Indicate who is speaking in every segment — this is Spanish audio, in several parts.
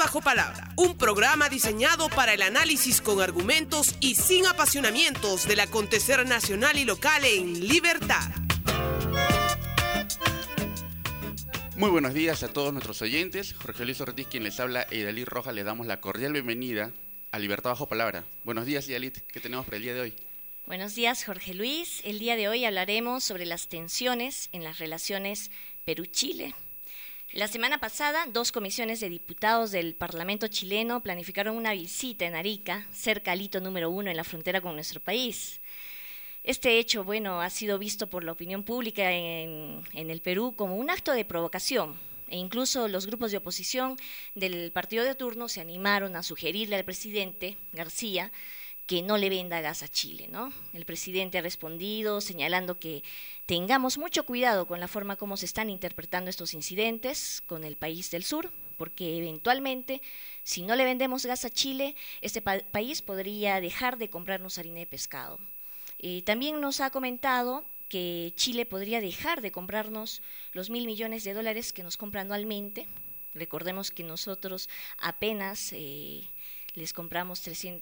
Speaker 1: Bajo Palabra, un programa diseñado para el análisis con argumentos y sin apasionamientos del acontecer nacional y local en libertad.
Speaker 2: Muy buenos días a todos nuestros oyentes. Jorge Luis Ortiz, quien les habla, e Idalit Rojas, le damos la cordial bienvenida a Libertad Bajo Palabra. Buenos días, Idalit. ¿Qué tenemos para el día de hoy?
Speaker 3: Buenos días, Jorge Luis. El día de hoy hablaremos sobre las tensiones en las relaciones Perú-Chile. La semana pasada, 2 comisiones de diputados del Parlamento chileno planificaron una visita en Arica, cerca al hito número 1 en la frontera con nuestro país. Este hecho, ha sido visto por la opinión pública en el Perú como un acto de provocación, e incluso los grupos de oposición del partido de turno se animaron a sugerirle al presidente García que no le venda gas a Chile, ¿no? El presidente ha respondido señalando que tengamos mucho cuidado con la forma como se están interpretando estos incidentes con el país del sur, porque eventualmente, si no le vendemos gas a Chile, este país podría dejar de comprarnos harina de pescado. También nos ha comentado que Chile podría dejar de comprarnos los $1.000 millones que nos compra anualmente. Recordemos que nosotros apenas les compramos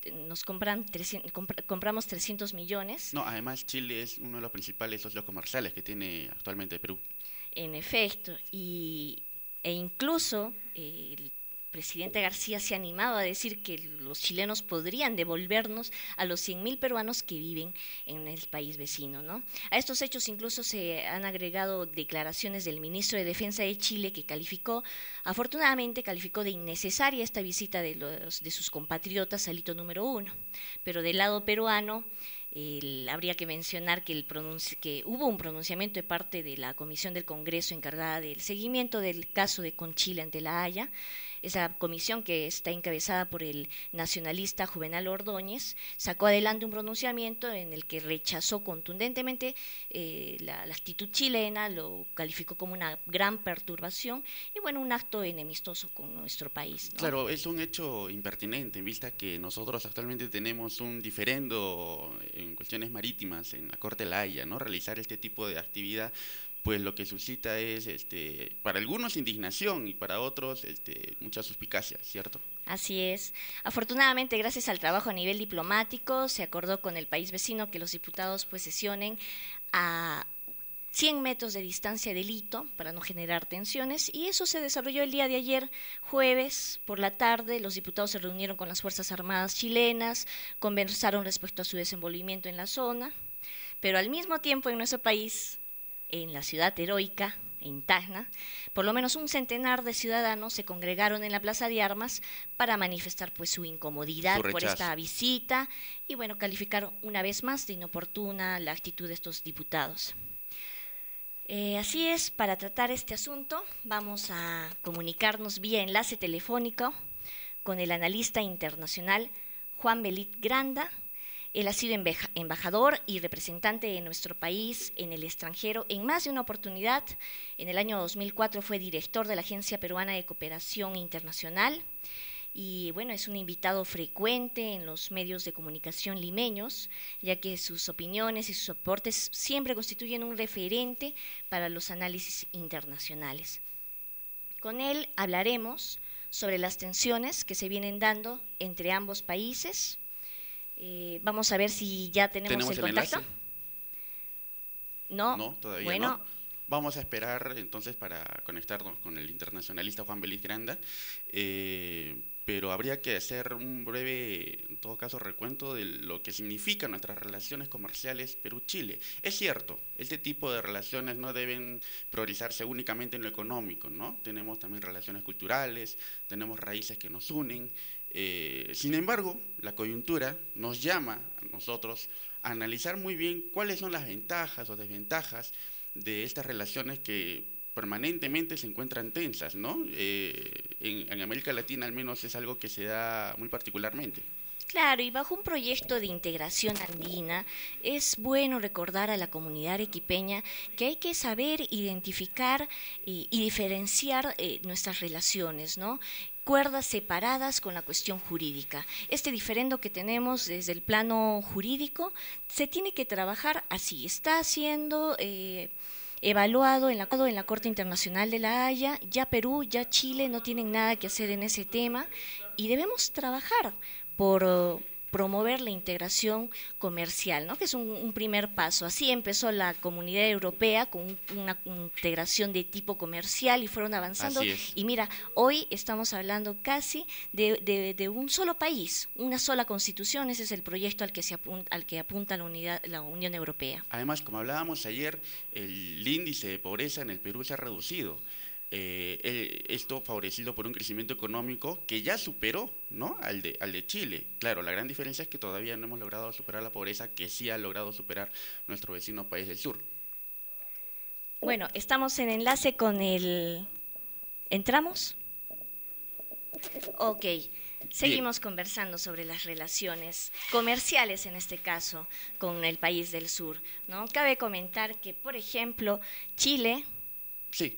Speaker 3: compramos 300 millones.
Speaker 2: No, además Chile es uno de los principales socios comerciales que tiene actualmente Perú.
Speaker 3: En efecto, e incluso el presidente García se ha animado a decir que los chilenos podrían devolvernos a los 100.000 peruanos que viven en el país vecino, ¿no? A estos hechos incluso se han agregado declaraciones del ministro de Defensa de Chile que afortunadamente calificó de innecesaria esta visita de sus compatriotas al hito número 1. Pero del lado peruano, habría que mencionar que hubo un pronunciamiento de parte de la Comisión del Congreso encargada del seguimiento del caso de Conchile ante la Haya. Esa comisión, que está encabezada por el nacionalista Juvenal Ordóñez, sacó adelante un pronunciamiento en el que rechazó contundentemente la actitud chilena, lo calificó como una gran perturbación y un acto enemistoso con nuestro país, ¿no?
Speaker 2: Claro, es un hecho impertinente en vista que nosotros actualmente tenemos un diferendo en cuestiones marítimas en la Corte de la Haya, ¿no? Realizar este tipo de actividad, pues lo que suscita es, para algunos indignación y para otros, mucha suspicacia, ¿cierto?
Speaker 3: Así es. Afortunadamente, gracias al trabajo a nivel diplomático, se acordó con el país vecino que los diputados sesionen a 100 metros de distancia del hito para no generar tensiones, y eso se desarrolló el día de ayer, jueves, por la tarde. Los diputados se reunieron con las Fuerzas Armadas chilenas, conversaron respecto a su desenvolvimiento en la zona, pero al mismo tiempo en nuestro país, en la ciudad heroica, en Tacna, por lo menos un centenar de ciudadanos se congregaron en la Plaza de Armas para manifestar su incomodidad por esta visita y calificar una vez más de inoportuna la actitud de estos diputados. Así es, para tratar este asunto vamos a comunicarnos vía enlace telefónico con el analista internacional Juan Belit Granda. Él ha sido embajador y representante de nuestro país en el extranjero en más de una oportunidad. En el año 2004 fue director de la Agencia Peruana de Cooperación Internacional y es un invitado frecuente en los medios de comunicación limeños, ya que sus opiniones y sus aportes siempre constituyen un referente para los análisis internacionales. Con él hablaremos sobre las tensiones que se vienen dando entre ambos países. Vamos a ver si ya tenemos el contacto.
Speaker 2: Enlace? No, todavía no. Vamos a esperar entonces para conectarnos con el internacionalista Juan Belit Granda, pero habría que hacer un breve, en todo caso, recuento de lo que significan nuestras relaciones comerciales Perú-Chile. Es cierto, este tipo de relaciones no deben priorizarse únicamente en lo económico, ¿no? Tenemos también relaciones culturales, tenemos raíces que nos unen. Sin embargo, la coyuntura nos llama a nosotros a analizar muy bien cuáles son las ventajas o desventajas de estas relaciones que permanentemente se encuentran tensas, ¿no? En América Latina al menos es algo que se da muy particularmente.
Speaker 3: Claro, y bajo un proyecto de integración andina, es bueno recordar a la comunidad arequipeña que hay que saber identificar y diferenciar nuestras relaciones, ¿no? Cuerdas separadas con la cuestión jurídica. Este diferendo que tenemos desde el plano jurídico se tiene que trabajar así. Está siendo evaluado en la Corte Internacional de la Haya. Ya Perú, ya Chile no tienen nada que hacer en ese tema y debemos trabajar por promover la integración comercial, ¿no? Que es un primer paso. Así empezó la Comunidad Europea con una integración de tipo comercial y fueron avanzando. Y mira, hoy estamos hablando casi de un solo país, una sola constitución. Ese es el proyecto al que apunta la Unión Europea.
Speaker 2: Además, como hablábamos ayer, el índice de pobreza en el Perú se ha reducido. Esto favorecido por un crecimiento económico que ya superó, ¿no?, al de Chile. Claro, la gran diferencia es que todavía no hemos logrado superar la pobreza que sí ha logrado superar nuestro vecino país del sur.
Speaker 3: Bueno, estamos en enlace con ¿Entramos? Ok. Seguimos conversando sobre las relaciones comerciales, en este caso, con el país del sur, ¿no? Cabe comentar que, por ejemplo, Chile...
Speaker 2: Sí.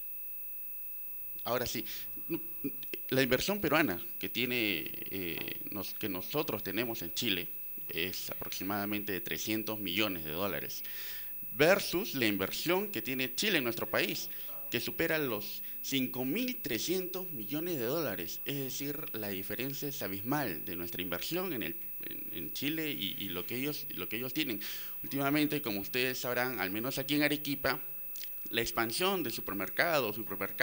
Speaker 2: Ahora sí, la inversión peruana que que nosotros tenemos en Chile es aproximadamente de 300 millones de dólares, versus la inversión que tiene Chile en nuestro país, que supera los 5.300 millones de dólares. Es decir, la diferencia es abismal de nuestra inversión en Chile y lo que ellos tienen. Últimamente, como ustedes sabrán, al menos aquí en Arequipa, la expansión de supermercados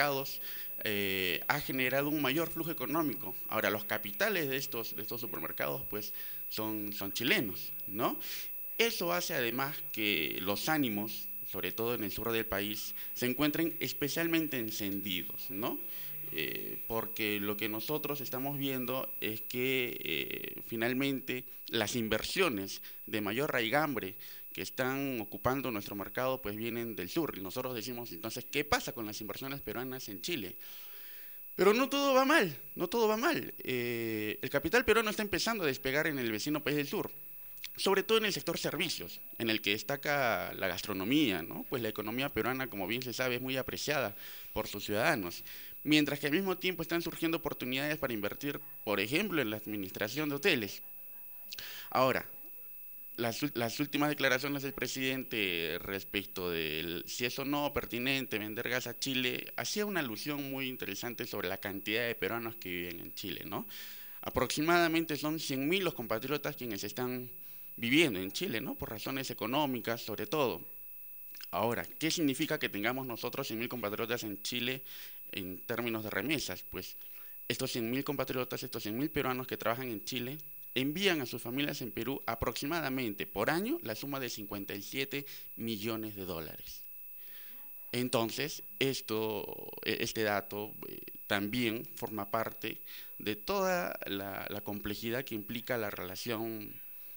Speaker 2: ha generado un mayor flujo económico. Ahora, los capitales de estos supermercados pues son chilenos, ¿no? Eso hace además que los ánimos, sobre todo en el sur del país, se encuentren especialmente encendidos, ¿no? Porque lo que nosotros estamos viendo es que finalmente las inversiones de mayor raigambre que están ocupando nuestro mercado pues vienen del sur. Y nosotros decimos, entonces, ¿qué pasa con las inversiones peruanas en Chile? Pero no todo va mal, no todo va mal. El capital peruano está empezando a despegar en el vecino país del sur, sobre todo en el sector servicios, en el que destaca la gastronomía, ¿no? Pues la economía peruana, como bien se sabe, es muy apreciada por sus ciudadanos, mientras que al mismo tiempo están surgiendo oportunidades para invertir, por ejemplo, en la administración de hoteles. Ahora, las últimas declaraciones del presidente respecto de si es o no pertinente vender gas a Chile, hacía una alusión muy interesante sobre la cantidad de peruanos que viven en Chile, ¿no? Aproximadamente son 100.000 los compatriotas quienes están viviendo en Chile, ¿no? Por razones económicas, sobre todo. Ahora, ¿qué significa que tengamos nosotros 100.000 compatriotas en Chile en términos de remesas? Pues estos 100.000 compatriotas, estos 100.000 peruanos que trabajan en Chile, envían a sus familias en Perú aproximadamente por año la suma de 57 millones de dólares. Entonces, este dato también forma parte de toda la complejidad que implica la relación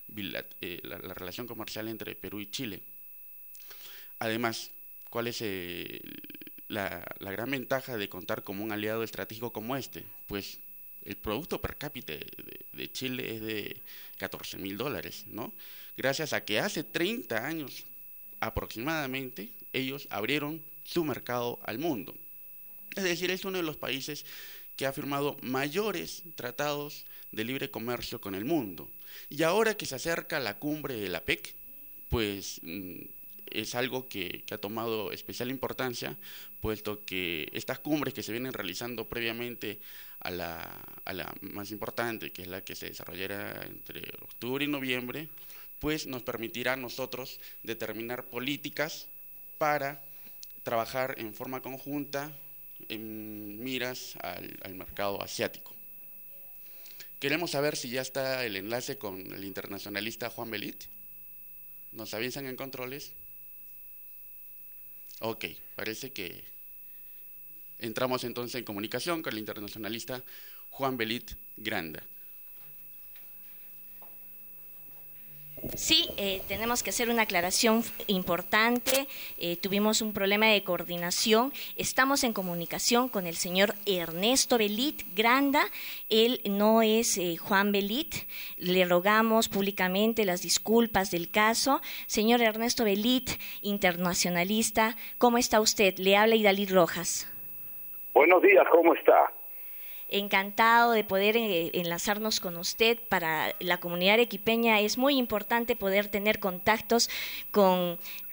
Speaker 2: comercial entre Perú y Chile. Además, ¿cuál es la gran ventaja de contar con un aliado estratégico como este? Pues el producto per cápita de Chile es de 14.000 dólares, ¿no? Gracias a que hace 30 años aproximadamente ellos abrieron su mercado al mundo. Es decir, es uno de los países que ha firmado mayores tratados de libre comercio con el mundo. Y ahora que se acerca la cumbre de la PEC, pues es algo que ha tomado especial importancia, puesto que estas cumbres que se vienen realizando previamente a la más importante, que es la que se desarrollará entre octubre y noviembre, pues nos permitirá a nosotros determinar políticas para trabajar en forma conjunta en miras al mercado asiático. Queremos saber si ya está el enlace con el internacionalista Juan Belit. ¿Nos avisan en controles? Ok, parece que entramos entonces en comunicación con el internacionalista Juan Belit Granda.
Speaker 3: Sí, tenemos que hacer una aclaración importante. Tuvimos un problema de coordinación. Estamos en comunicación con el señor Ernesto Belit Granda. Él no es Juan Belit. Le rogamos públicamente las disculpas del caso. Señor Ernesto Belit, internacionalista, ¿cómo está usted? Le habla Idalí Rojas.
Speaker 4: Buenos días, ¿cómo está?
Speaker 3: Encantado de poder enlazarnos con usted. Para la comunidad arequipeña es muy importante poder tener contactos con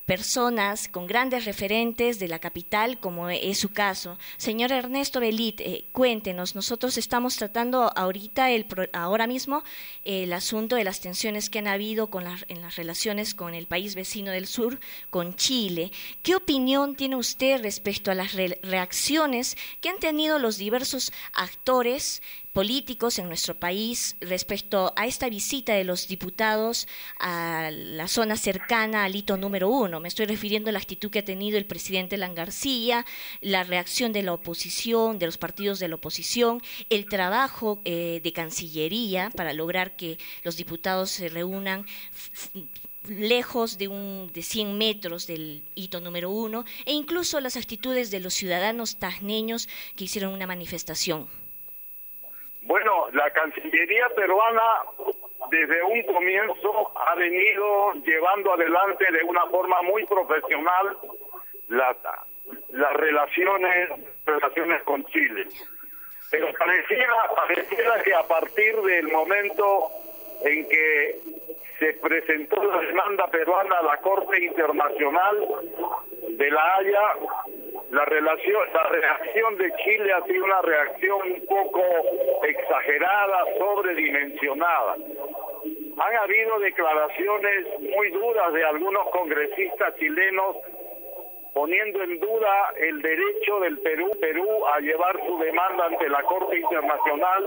Speaker 3: personas con grandes referentes de la capital, como es su caso. Señor Ernesto Belit, cuéntenos, nosotros estamos tratando ahora mismo el asunto de las tensiones que han habido en las relaciones con el país vecino del sur, con Chile. ¿Qué opinión tiene usted respecto a las reacciones que han tenido los diversos actores políticos en nuestro país respecto a esta visita de los diputados a la zona cercana al hito número 1? Me estoy refiriendo a la actitud que ha tenido el presidente Alan García, la reacción de la oposición, de los partidos de la oposición, el trabajo de Cancillería para lograr que los diputados se reúnan lejos de 100 metros del hito número 1, e incluso las actitudes de los ciudadanos tasneños que hicieron una manifestación.
Speaker 4: Bueno, la Cancillería peruana desde un comienzo ha venido llevando adelante de una forma muy profesional las relaciones con Chile. Pero pareciera que a partir del momento en que se presentó la demanda peruana a la Corte Internacional de La Haya, la reacción de Chile ha sido una reacción un poco exagerada, sobredimensionada. Han habido declaraciones muy duras de algunos congresistas chilenos poniendo en duda el derecho del Perú a llevar su demanda ante la Corte Internacional.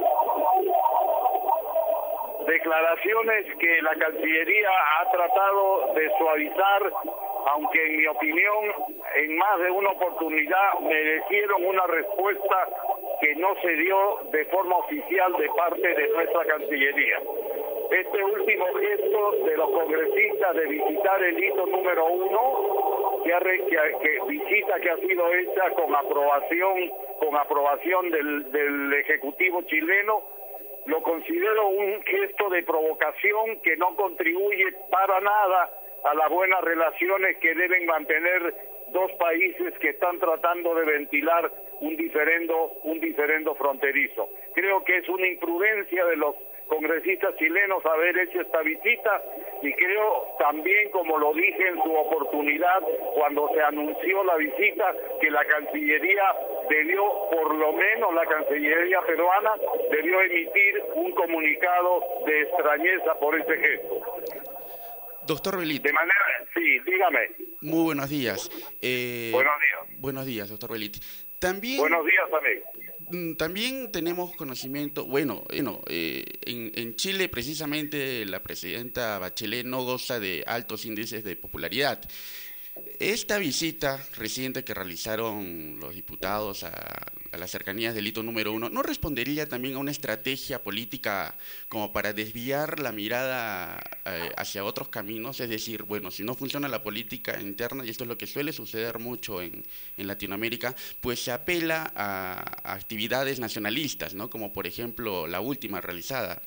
Speaker 4: Declaraciones que la Cancillería ha tratado de suavizar, aunque en mi opinión en más de una oportunidad merecieron una respuesta que no se dio de forma oficial de parte de nuestra Cancillería. Este último gesto de los congresistas de visitar el hito número 1, visita que ha sido hecha con aprobación del Ejecutivo chileno, lo considero un gesto de provocación que no contribuye para nada a las buenas relaciones que deben mantener dos países que están tratando de ventilar un diferendo fronterizo. Creo que es una imprudencia de los congresistas chilenos haber hecho esta visita, y creo también, como lo dije en su oportunidad cuando se anunció la visita, que la Cancillería debió, por lo menos la Cancillería peruana, debió emitir un comunicado de extrañeza por este gesto.
Speaker 2: Doctor Belit.
Speaker 4: Sí, dígame.
Speaker 2: Muy buenos días.
Speaker 4: Buenos días.
Speaker 2: Buenos días, doctor Belit. También,
Speaker 4: buenos días, amigo.
Speaker 2: También tenemos conocimiento, en Chile precisamente la presidenta Bachelet no goza de altos índices de popularidad. Esta visita reciente que realizaron los diputados a las cercanías del hito número 1, ¿no respondería también a una estrategia política como para desviar la mirada hacia otros caminos? Es decir, bueno, si no funciona la política interna, y esto es lo que suele suceder mucho en Latinoamérica, pues se apela a actividades nacionalistas, ¿no? Como por ejemplo la última realizada.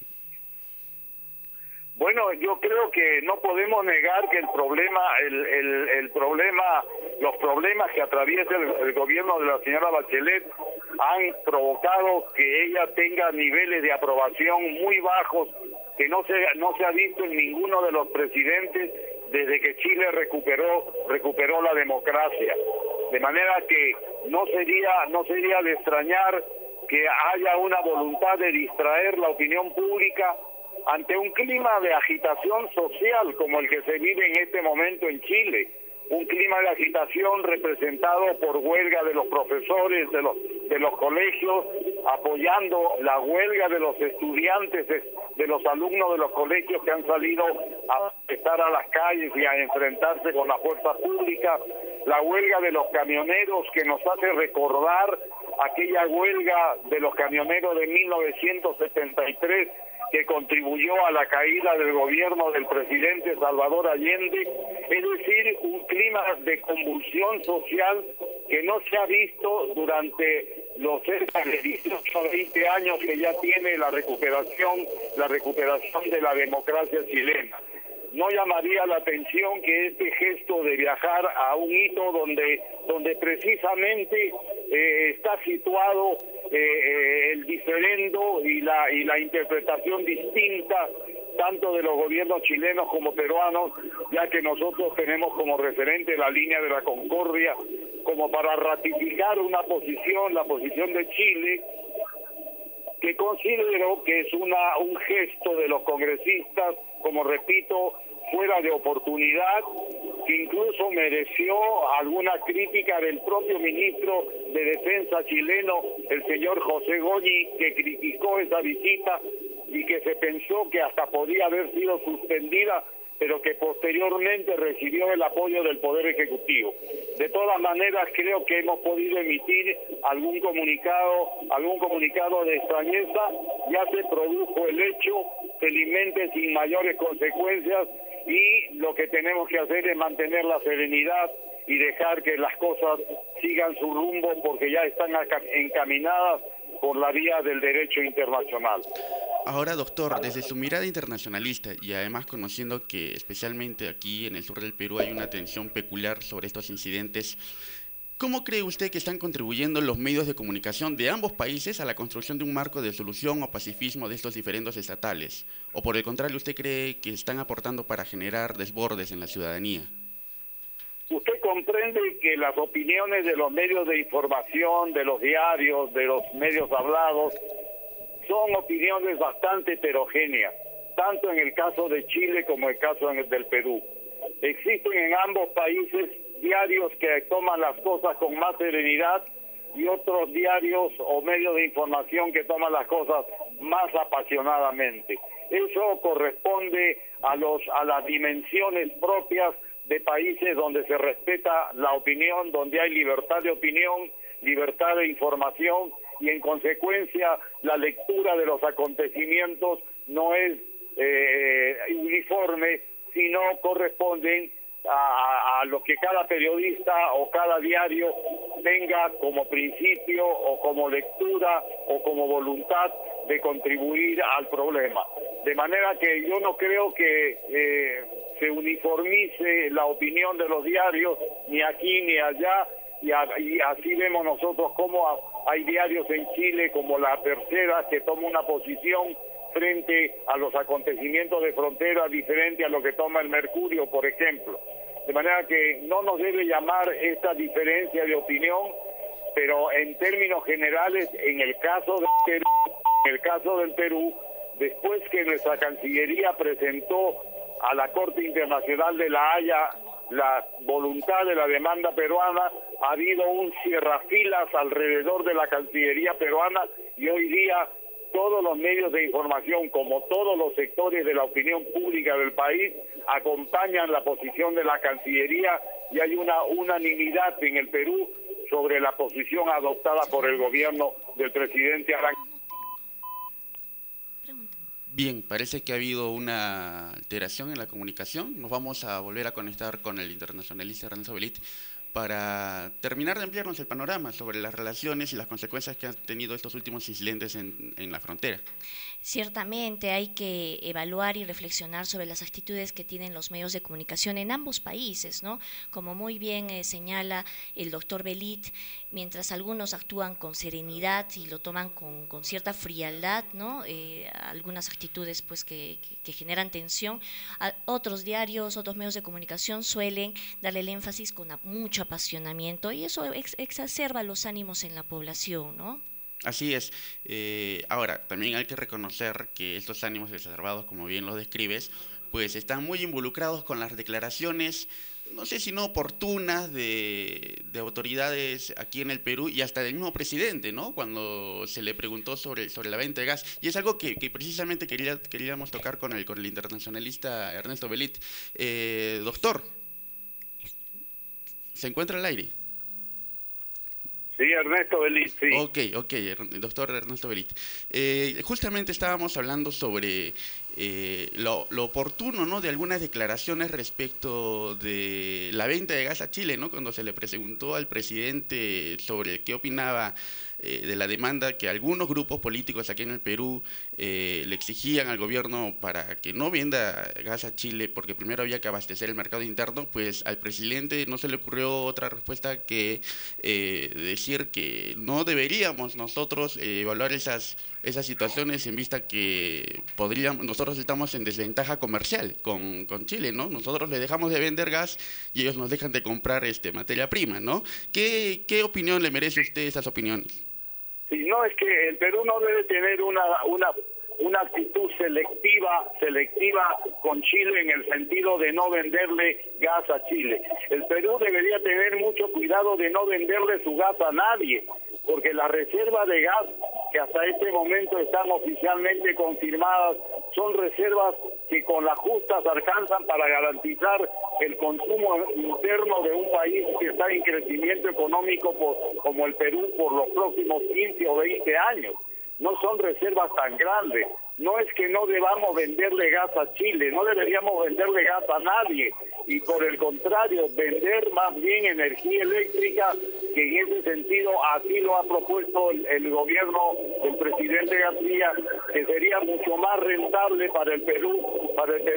Speaker 4: Bueno, yo creo que no podemos negar que los problemas que atraviesa el gobierno de la señora Bachelet han provocado que ella tenga niveles de aprobación muy bajos que no se ha visto en ninguno de los presidentes desde que Chile recuperó la democracia. De manera que no sería de extrañar que haya una voluntad de distraer la opinión pública ante un clima de agitación social como el que se vive en este momento en Chile, un clima de agitación representado por huelga de los profesores de los colegios, apoyando la huelga de los estudiantes, de los alumnos de los colegios que han salido a estar a las calles y a enfrentarse con la fuerza pública, la huelga de los camioneros que nos hace recordar aquella huelga de los camioneros de 1973 que contribuyó a la caída del gobierno del presidente Salvador Allende, es decir, un clima de convulsión social que no se ha visto durante los cerca de 18 o 20 años que ya tiene la recuperación de la democracia chilena. No llamaría la atención que este gesto de viajar a un hito donde precisamente está situado el diferendo y la interpretación distinta tanto de los gobiernos chilenos como peruanos, ya que nosotros tenemos como referente la línea de la concordia, como para ratificar una posición, la posición de Chile, que considero que es un gesto de los congresistas, como repito, fuera de oportunidad, que incluso mereció alguna crítica del propio ministro de Defensa chileno, el señor José Goñi, que criticó esa visita y que se pensó que hasta podía haber sido suspendida, pero que posteriormente recibió el apoyo del Poder Ejecutivo. De todas maneras, creo que hemos podido emitir algún comunicado de extrañeza. Ya se produjo el hecho, felizmente sin mayores consecuencias, y lo que tenemos que hacer es mantener la serenidad y dejar que las cosas sigan su rumbo, porque ya están encaminadas por la vía del derecho internacional.
Speaker 2: Ahora, doctor, desde su mirada internacionalista y además conociendo que especialmente aquí en el sur del Perú hay una atención peculiar sobre estos incidentes, ¿cómo cree usted que están contribuyendo los medios de comunicación de ambos países a la construcción de un marco de solución o pacifismo de estos diferendos estatales? ¿O por el contrario, usted cree que están aportando para generar desbordes en la ciudadanía?
Speaker 4: Usted comprende que las opiniones de los medios de información, de los diarios, de los medios hablados, son opiniones bastante heterogéneas, tanto en el caso de Chile como en el caso del Perú. Existen en ambos países diarios que toman las cosas con más serenidad y otros diarios o medios de información que toman las cosas más apasionadamente. Eso corresponde a las dimensiones propias de países donde se respeta la opinión, donde hay libertad de opinión, libertad de información, y en consecuencia la lectura de los acontecimientos no es uniforme, sino corresponden a lo que cada periodista o cada diario tenga como principio o como lectura o como voluntad de contribuir al problema. De manera que yo no creo que se uniformice la opinión de los diarios, ni aquí ni allá, y así vemos nosotros cómo hay diarios en Chile como La Tercera que toma una posición frente a los acontecimientos de frontera diferente a lo que toma el Mercurio, por ejemplo. De manera que no nos debe llamar esta diferencia de opinión, pero en términos generales, en el caso del Perú, después que nuestra Cancillería presentó a la Corte Internacional de La Haya la voluntad de la demanda peruana, ha habido un cierrafilas alrededor de la Cancillería peruana, y hoy día todos los medios de información, como todos los sectores de la opinión pública del país, acompañan la posición de la Cancillería, y hay una unanimidad en el Perú sobre la posición adoptada por el gobierno del presidente Arango.
Speaker 2: Bien, parece que ha habido una alteración en la comunicación. Nos vamos a volver a conectar con el internacionalista Ernesto Belit para terminar de ampliarnos el panorama sobre las relaciones y las consecuencias que han tenido estos últimos incidentes en la frontera.
Speaker 3: Ciertamente hay que evaluar y reflexionar sobre las actitudes que tienen los medios de comunicación en ambos países, ¿no? Como muy bien señala el doctor Belit, mientras algunos actúan con serenidad y lo toman con cierta frialdad, ¿no? Algunas actitudes pues que generan tensión, otros diarios, otros medios de comunicación suelen darle el énfasis con mucho apasionamiento, y eso exacerba los ánimos en la población, ¿no?
Speaker 2: Así es. Ahora, también hay que reconocer que estos ánimos exacerbados, como bien los describes, pues están muy involucrados con las declaraciones, no sé si no oportunas, de autoridades aquí en el Perú y hasta del mismo presidente, ¿no? Cuando se le preguntó sobre la venta de gas. Y es algo que precisamente queríamos tocar con el internacionalista Ernesto Belit. Doctor, ¿se encuentra al aire?
Speaker 4: Sí, Ernesto Belit, sí.
Speaker 2: Ok, doctor Ernesto Belit. Justamente estábamos hablando sobre lo oportuno, ¿no?, de algunas declaraciones respecto de la venta de gas a Chile, ¿no? Cuando se le preguntó al presidente sobre qué opinaba de la demanda que algunos grupos políticos aquí en el Perú le exigían al gobierno para que no venda gas a Chile, porque primero había que abastecer el mercado interno, pues al presidente no se le ocurrió otra respuesta que decir que no deberíamos nosotros evaluar esas situaciones en vista que nosotros estamos en desventaja comercial con Chile, ¿no? Nosotros le dejamos de vender gas y ellos nos dejan de comprar materia prima, ¿no? ¿Qué opinión le merece a usted esas opiniones?
Speaker 4: Sí, no, es que el Perú no debe tener una actitud selectiva con Chile en el sentido de no venderle gas a Chile. El Perú debería tener mucho cuidado de no venderle su gas a nadie, porque las reservas de gas que hasta este momento están oficialmente confirmadas son reservas que con las justas alcanzan para garantizar el consumo interno de un país que está en crecimiento económico como el Perú por los próximos 15 o 20 años. No son reservas tan grandes. No es que no debamos venderle gas a Chile, no deberíamos venderle gas a nadie, y por el contrario, vender más bien energía eléctrica, que en ese sentido así lo ha propuesto el gobierno del presidente García, que sería mucho más rentable para el Perú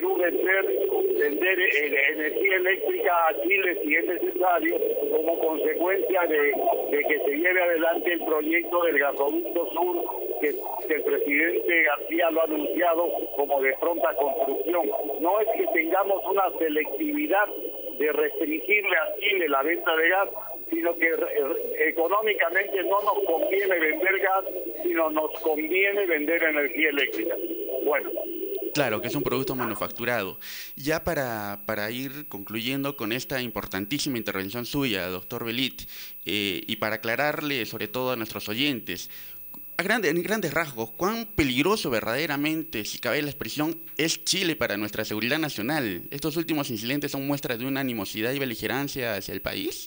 Speaker 4: vender energía eléctrica a Chile si es necesario, como consecuencia de que se lleve adelante el proyecto del gasoducto sur, que el presidente García lo ha anunciado como de pronta construcción. No es que tengamos una selectividad de restringirle a Chile la venta de gas, sino que económicamente no nos conviene vender gas, sino nos conviene vender energía eléctrica. Bueno.
Speaker 2: Claro, que es un producto manufacturado. Ya para ir concluyendo con esta importantísima intervención suya, doctor Belit, y para aclararle sobre todo a nuestros oyentes, en grandes rasgos, ¿cuán peligroso verdaderamente, si cabe la expresión, es Chile para nuestra seguridad nacional? ¿Estos últimos incidentes son muestras de una animosidad y beligerancia hacia el país?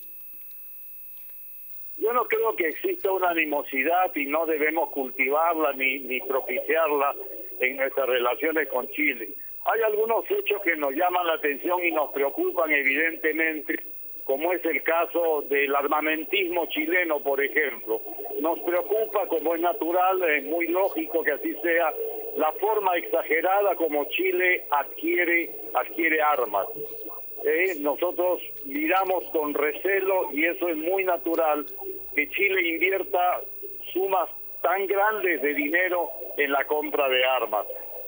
Speaker 4: Yo no creo que exista una animosidad y no debemos cultivarla ni propiciarla en nuestras relaciones con Chile. Hay algunos hechos que nos llaman la atención y nos preocupan evidentemente, como es el caso del armamentismo chileno, por ejemplo. Nos preocupa, como es natural, es muy lógico que así sea, la forma exagerada como Chile adquiere armas. Nosotros miramos con recelo, y eso es muy natural, que Chile invierta sumas tan grandes de dinero en la compra de armas.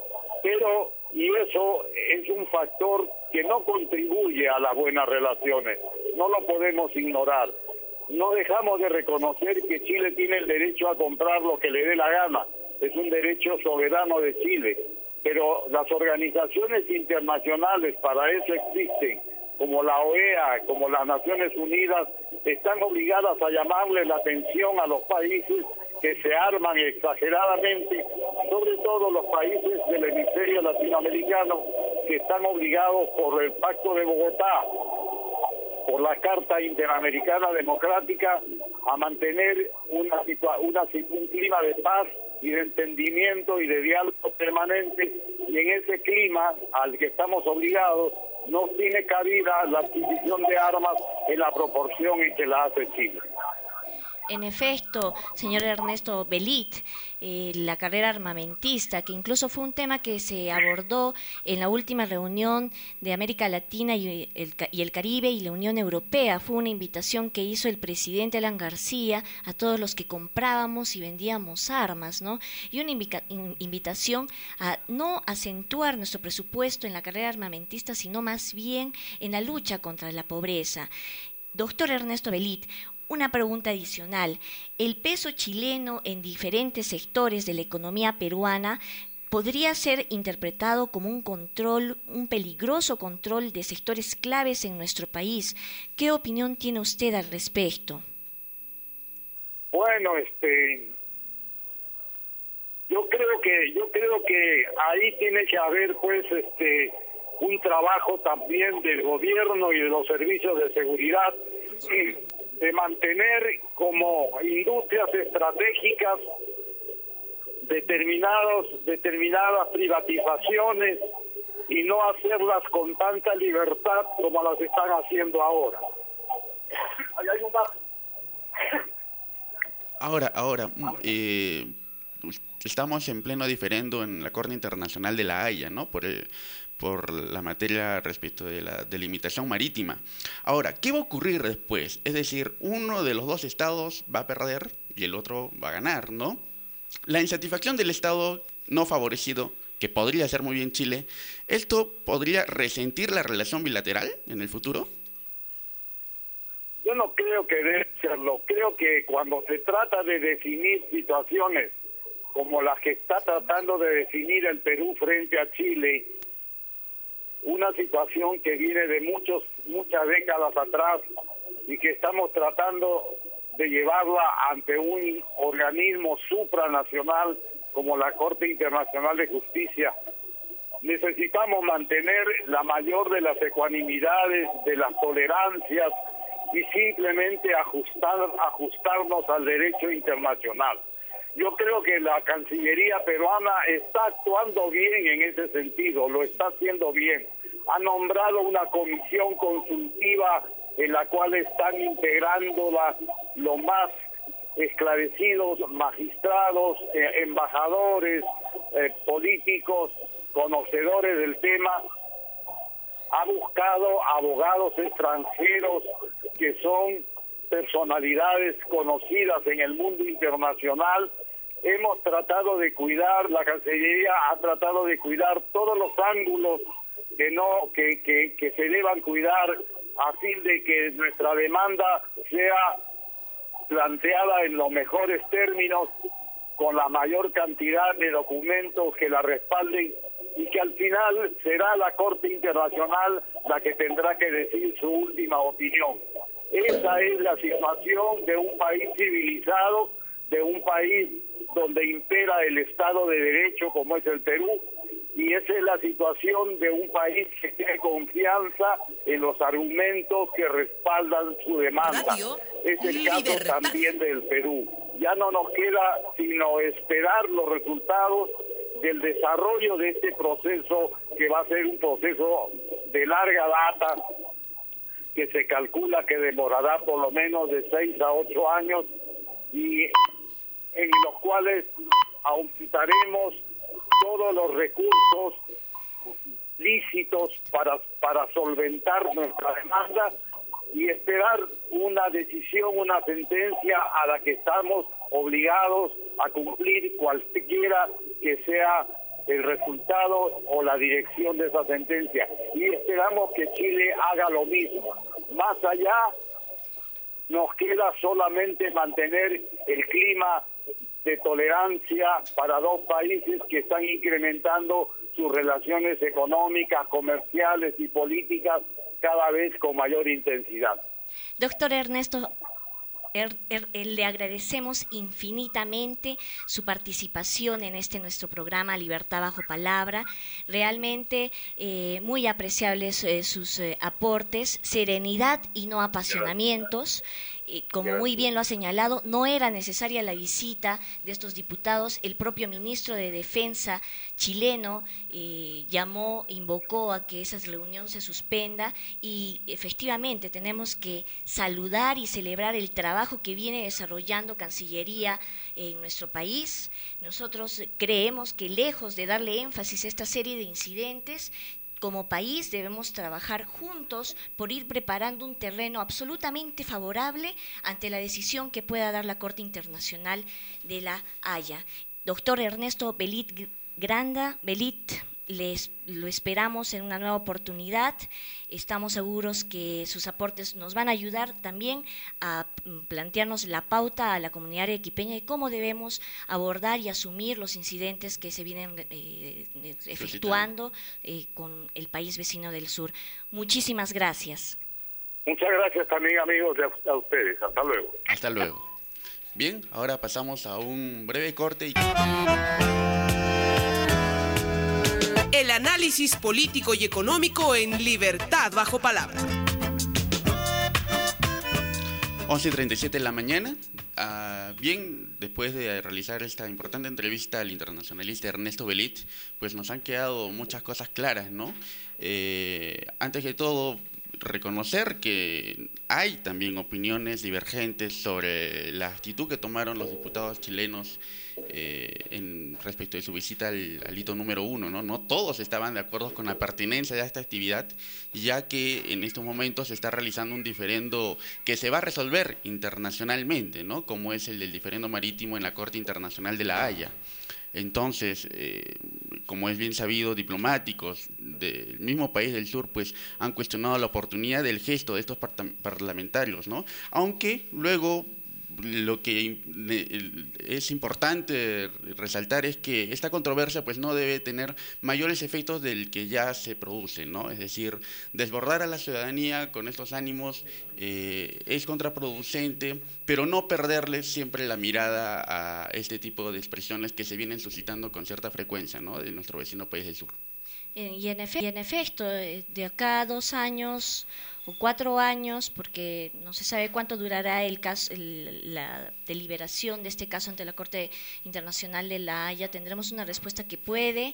Speaker 4: Y eso es un factor que no contribuye a las buenas relaciones, no lo podemos ignorar. No dejamos de reconocer que Chile tiene el derecho a comprar lo que le dé la gana, es un derecho soberano de Chile, pero las organizaciones internacionales para eso existen, como la OEA, como las Naciones Unidas, están obligadas a llamarle la atención a los países que se arman exageradamente, sobre todo los países del hemisferio latinoamericano, que están obligados por el Pacto de Bogotá, por la Carta Interamericana Democrática, a mantener un clima de paz y de entendimiento y de diálogo permanente, y en ese clima al que estamos obligados no tiene cabida la adquisición de armas en la proporción en que la hace Chile.
Speaker 3: En efecto, señor Ernesto Belit, la carrera armamentista, que incluso fue un tema que se abordó en la última reunión de América Latina y el Caribe y la Unión Europea, fue una invitación que hizo el presidente Alan García a todos los que comprábamos y vendíamos armas, ¿no? Y una invitación a no acentuar nuestro presupuesto en la carrera armamentista, sino más bien en la lucha contra la pobreza. Doctor Ernesto Belit, una pregunta adicional. ¿El peso chileno en diferentes sectores de la economía peruana podría ser interpretado como un peligroso control de sectores claves en nuestro país? ¿Qué opinión tiene usted al respecto?
Speaker 4: Bueno, yo creo que ahí tiene que haber un trabajo también del gobierno y de los servicios de seguridad, de mantener como industrias estratégicas determinadas privatizaciones y no hacerlas con tanta libertad como las están haciendo ahora. Ahí hay un vaso.
Speaker 2: Ahora, estamos en pleno diferendo en la Corte Internacional de la Haya, ¿no? Por la materia respecto de la delimitación marítima. Ahora, ¿qué va a ocurrir después? Es decir, uno de los dos estados va a perder y el otro va a ganar, ¿no? La insatisfacción del estado no favorecido, que podría ser muy bien Chile, ¿esto podría resentir la relación bilateral en el futuro?
Speaker 4: Yo no creo que debe serlo. Creo que cuando se trata de definir situaciones como las que está tratando de definir el Perú frente a Chile, una situación que viene de muchas décadas atrás y que estamos tratando de llevarla ante un organismo supranacional como la Corte Internacional de Justicia, necesitamos mantener la mayor de las ecuanimidades, de las tolerancias y simplemente ajustarnos al derecho internacional. Yo creo que la Cancillería peruana está actuando bien en ese sentido, lo está haciendo bien. Ha nombrado una comisión consultiva en la cual están integrándola los más esclarecidos magistrados, embajadores, políticos, conocedores del tema. Ha buscado abogados extranjeros que son personalidades conocidas en el mundo internacional. Hemos tratado de cuidar, la Cancillería ha tratado de cuidar todos los ángulos que se deban cuidar a fin de que nuestra demanda sea planteada en los mejores términos, con la mayor cantidad de documentos que la respalden, y que al final será la Corte Internacional la que tendrá que decir su última opinión. Esa es la situación de un país civilizado, de un país donde impera el Estado de Derecho como es el Perú, y esa es la situación de un país que tiene confianza en los argumentos que respaldan su demanda. Es el caso también del Perú. Ya no nos queda sino esperar los resultados del desarrollo de este proceso, que va a ser un proceso de larga data, que se calcula que demorará por lo menos de 6 a 8 años, y en los cuales aumentaremos todos los recursos lícitos para solventar nuestra demanda y esperar una decisión, una sentencia a la que estamos obligados a cumplir, cualquiera que sea el resultado o la dirección de esa sentencia. Y esperamos que Chile haga lo mismo. Más allá, nos queda solamente mantener el clima de tolerancia para dos países que están incrementando sus relaciones económicas, comerciales y políticas cada vez con mayor intensidad.
Speaker 3: Doctor Ernesto, le agradecemos infinitamente su participación en este nuestro programa Libertad Bajo Palabra. Realmente muy apreciables sus aportes, serenidad y no apasionamientos. Como muy bien lo ha señalado, no era necesaria la visita de estos diputados. El propio ministro de Defensa chileno invocó a que esa reunión se suspenda, y efectivamente tenemos que saludar y celebrar el trabajo que viene desarrollando Cancillería en nuestro país. Nosotros creemos que, lejos de darle énfasis a esta serie de incidentes, como país debemos trabajar juntos por ir preparando un terreno absolutamente favorable ante la decisión que pueda dar la Corte Internacional de la Haya. Doctor Ernesto Belit Granda, lo esperamos en una nueva oportunidad. Estamos seguros que sus aportes nos van a ayudar también a plantearnos la pauta a la comunidad arequipeña y cómo debemos abordar y asumir los incidentes que se vienen efectuando con el país vecino del sur. Muchísimas gracias.
Speaker 4: Muchas gracias también, amigos, a ustedes. Hasta luego.
Speaker 2: Hasta luego. Bien, ahora pasamos a un breve corte.
Speaker 1: El análisis político y económico en Libertad Bajo Palabra.
Speaker 2: 11:37 de la mañana. Bien, después de realizar esta importante entrevista al internacionalista Ernesto Belit, pues nos han quedado muchas cosas claras, ¿no? Antes que todo, reconocer que hay también opiniones divergentes sobre la actitud que tomaron los diputados chilenos respecto de su visita al hito número 1, ¿no? No todos estaban de acuerdo con la pertinencia de esta actividad, ya que en estos momentos se está realizando un diferendo que se va a resolver internacionalmente, ¿no? Como es el del diferendo marítimo en la Corte Internacional de La Haya. Entonces, como es bien sabido, diplomáticos del mismo país del sur pues han cuestionado la oportunidad del gesto de estos parlamentarios, ¿no? Aunque luego lo que es importante resaltar es que esta controversia pues no debe tener mayores efectos del que ya se produce, ¿no? Es decir, desbordar a la ciudadanía con estos ánimos es contraproducente, pero no perderle siempre la mirada a este tipo de expresiones que se vienen suscitando con cierta frecuencia, ¿no? De nuestro vecino país del sur.
Speaker 3: Y en efecto, de acá a 2 años o 4 años, porque no se sabe cuánto durará la deliberación de este caso ante la Corte Internacional de La Haya, tendremos una respuesta que puede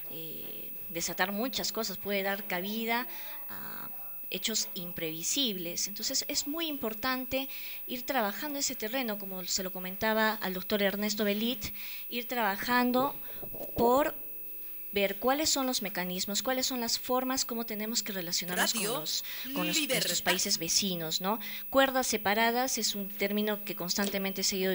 Speaker 3: desatar muchas cosas, puede dar cabida a hechos imprevisibles. Entonces es muy importante ir trabajando ese terreno, como se lo comentaba al doctor Ernesto Belit, ir trabajando por ver cuáles son los mecanismos, cuáles son las formas, cómo tenemos que relacionarnos con nuestros países vecinos, ¿no? Cuerdas separadas es un término que constantemente se ha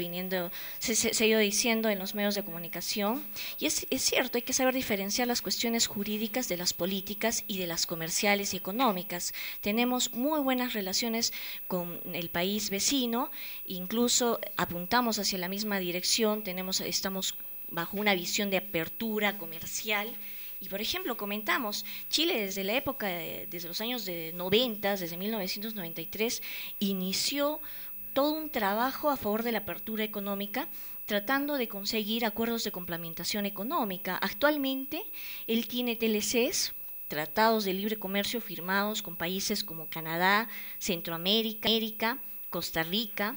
Speaker 3: ido diciendo en los medios de comunicación, y es cierto, hay que saber diferenciar las cuestiones jurídicas de las políticas y de las comerciales y económicas. Tenemos muy buenas relaciones con el país vecino, incluso apuntamos hacia la misma dirección, estamos bajo una visión de apertura comercial. Y, por ejemplo, comentamos, Chile desde la época, desde los años de 90, desde 1993, inició todo un trabajo a favor de la apertura económica, tratando de conseguir acuerdos de complementación económica. Actualmente, él tiene TLCs, tratados de libre comercio firmados con países como Canadá, Centroamérica, Costa Rica,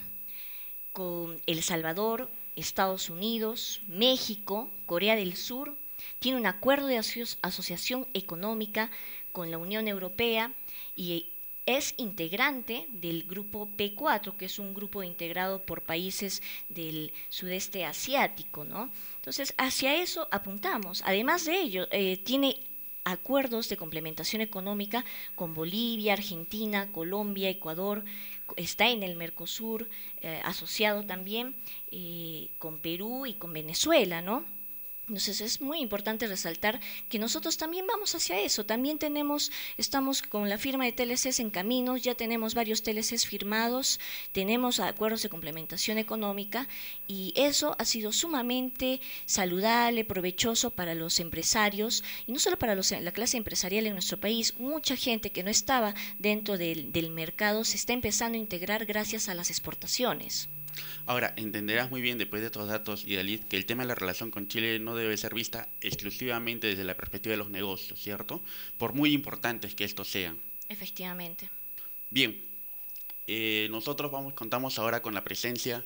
Speaker 3: con El Salvador, Estados Unidos, México, Corea del Sur. Tiene un acuerdo de asociación económica con la Unión Europea y es integrante del grupo P4, que es un grupo integrado por países del sudeste asiático, ¿no? Entonces, hacia eso apuntamos. Además de ello, tiene acuerdos de complementación económica con Bolivia, Argentina, Colombia, Ecuador, está en el Mercosur, asociado también con Perú y con Venezuela, ¿no? Entonces es muy importante resaltar que nosotros también vamos hacia eso, también estamos con la firma de TLCs en camino, ya tenemos varios TLCs firmados, tenemos acuerdos de complementación económica y eso ha sido sumamente saludable, provechoso para los empresarios y no solo para la clase empresarial en nuestro país, mucha gente que no estaba dentro del mercado se está empezando a integrar gracias a las exportaciones.
Speaker 2: Ahora, entenderás muy bien después de estos datos, Idalit, que el tema de la relación con Chile no debe ser vista exclusivamente desde la perspectiva de los negocios, ¿cierto? Por muy importantes que estos sean.
Speaker 3: Efectivamente.
Speaker 2: Bien, nosotros contamos ahora con la presencia